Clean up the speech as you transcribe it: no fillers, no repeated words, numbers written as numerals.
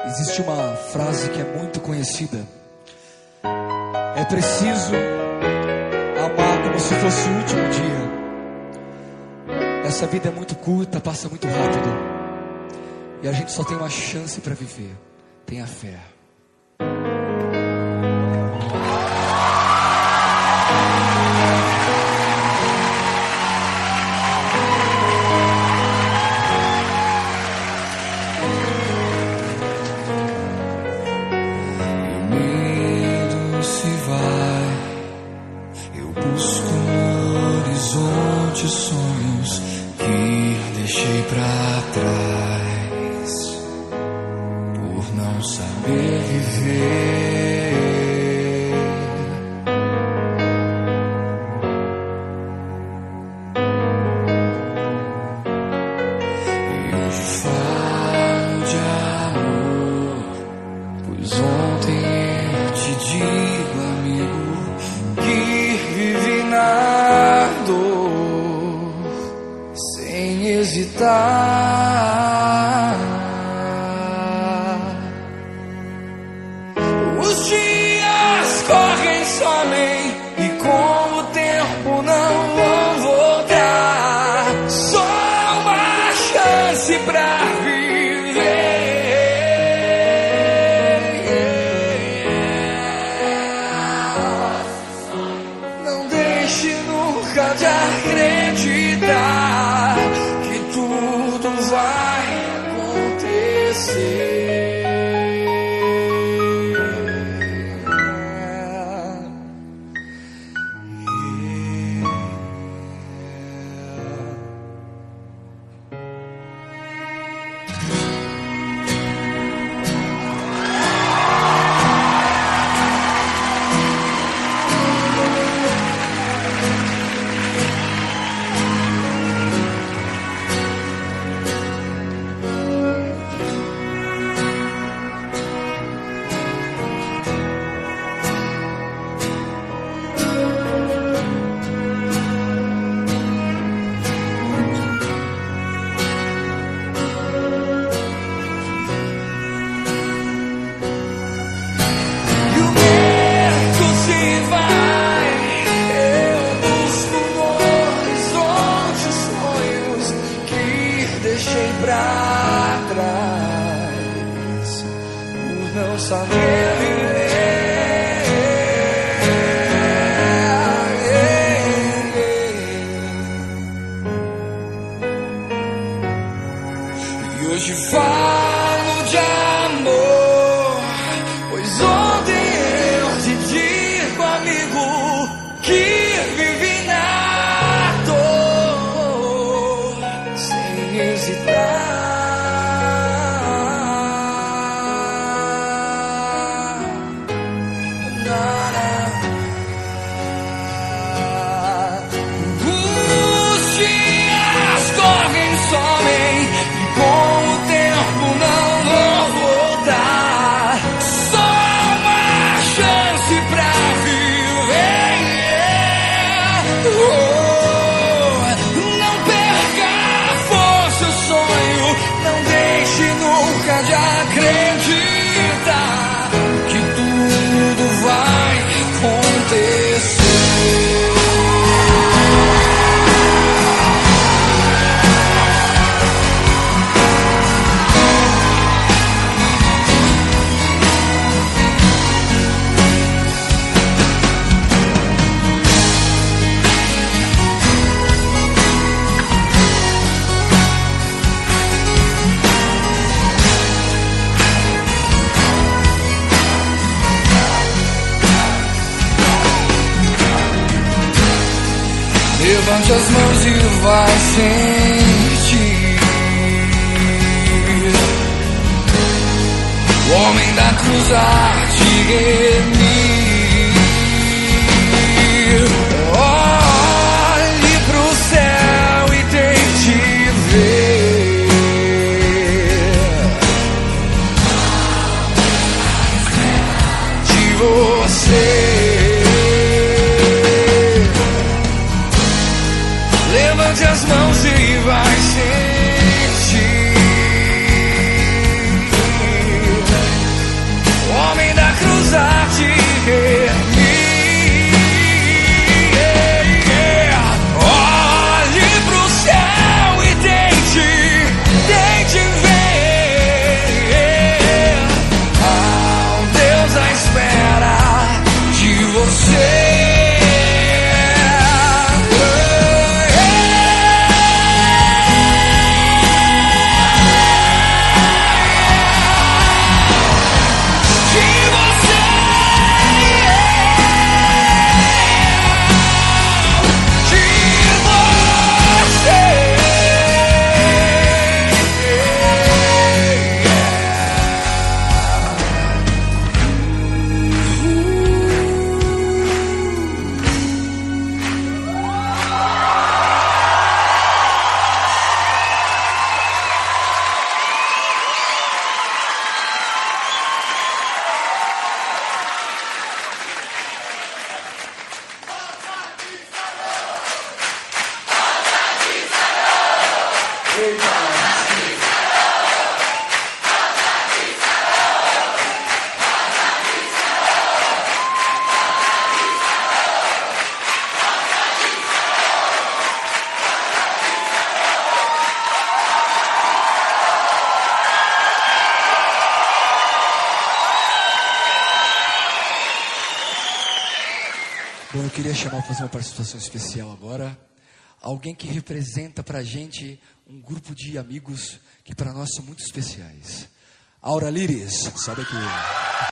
Existe uma frase que é muito conhecida: é preciso amar como se fosse o último dia. Essa vida é muito curta, passa muito rápido, e a gente só tem uma chance para viver. Tenha fé. Sonhos que deixei pra trás por não saber viver. E hoje falo de amor, pois ontem eu te digo, amigo, que vivi na dor sem hesitar. Os dias correm, somem, e com o tempo não vão voltar. Só uma chance pra viver. Não deixe nunca de acreditar que tudo vai acontecer. Deixei pra trás por não saber viver. E hoje falo de amor, pois ontem eu te digo, amigo, que vivi na dor sem hesitar. Os dias correm, somem, e com o tempo não vou voltar. Só uma chance pra viver. Não perca a força, o sonho, não deixe nunca de acreditar que tudo vai acontecer. Levante as mãos e vai sentir o homem da cruz a te remir. Olhe pro céu e tente ver de você. Levante as mãos e vai sentir Bom, eu queria chamar para fazer uma participação especial agora alguém que representa pra gente um grupo de amigos que para nós são muito especiais. Aura Liris, sobe aqui.